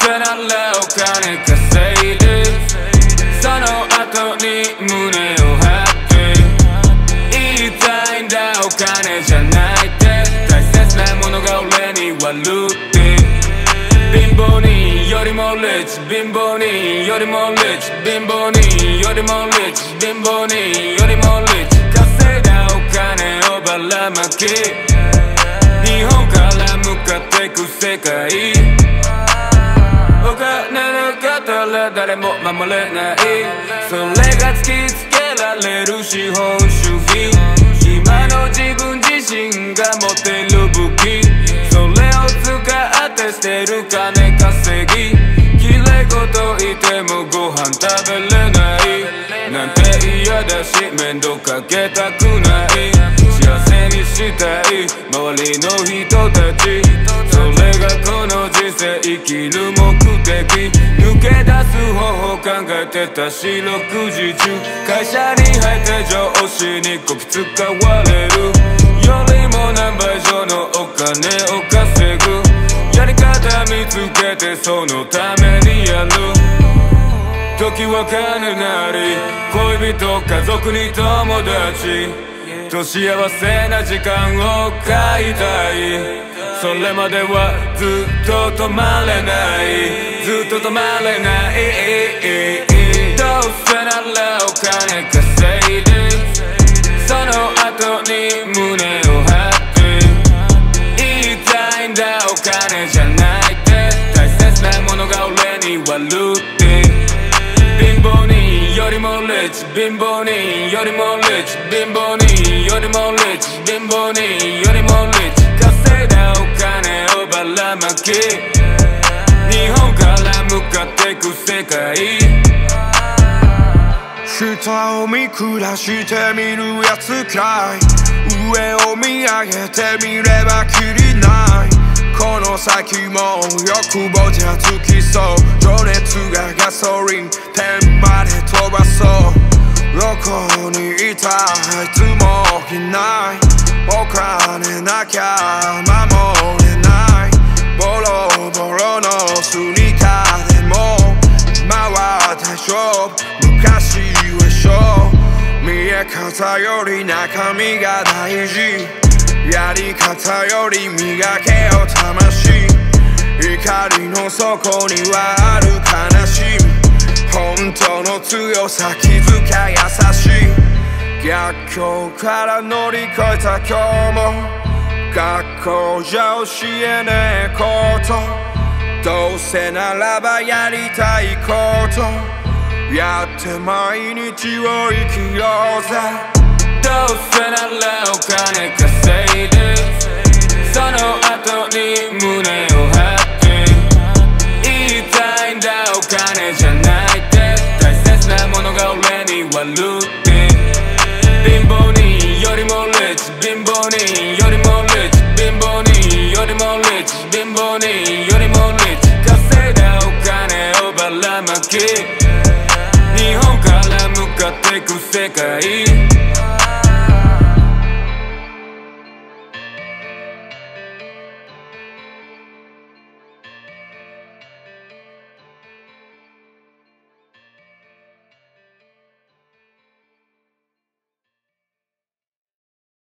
せならお金稼いでその後に胸を張って言いたいんだお金じゃないって大切なものが俺に悪って貧乏人よりもリッチ貧乏人よりもリッチ貧乏人よりもリッチ貧乏人よりもリッチ稼いだお金をばらまき日本から向かってく世界お金なかったら誰も守れないそれが突きつけられる資本主義今の自分自身が持ってる武器それを使ってしてる金稼ぎきれいこと言ってもご飯食べれないなんて嫌だし面倒かけたくない幸せにしたい周りの人たちそれがこの人生生きる目的抜け出す方法考えてた四六時中会社に入って上司にこき使われるよりも何倍以上のお金を稼ぐやり方見つけてそのためにやる時は金なり恋人家族に友達と幸せな時間を買いたいそれまではずっと止まれないずっと止まれないどうせならお金稼いでその後に胸を張って言いたいんだお金じゃないって大切なものが俺に悪って貧乏人よりもリッチ貧乏人よりもリッチ貧乏人よりもリッチ貧乏人よりもリッチ稼いだお金をばらまき日本から向かってく世界下を見下してみるやつかい上を見上げてみればきりないこの先も欲望じゃ尽きそう情熱がガソリン天まで飛ばそうどこにいたいつもいないお金なきゃ守れないボロボロのスニーカーでも今は大丈夫昔はショー見え方より中身が大事やり方より磨けよ魂怒りの底にはある悲しみ本当の強さ気づか優しい逆境から乗り越えた今日も学校じゃ教えねえことどうせならばやりたいことやって毎日を生きようぜどうせならお金稼いでその後に胸を張って言いたいんだお金じゃないって大切なものが俺に悪って貧乏人よりもリッチ貧乏人よりもリッチ貧乏人よりもリッチ貧乏人よりもリッチ稼いだお金をばらまき日本から向かってく世界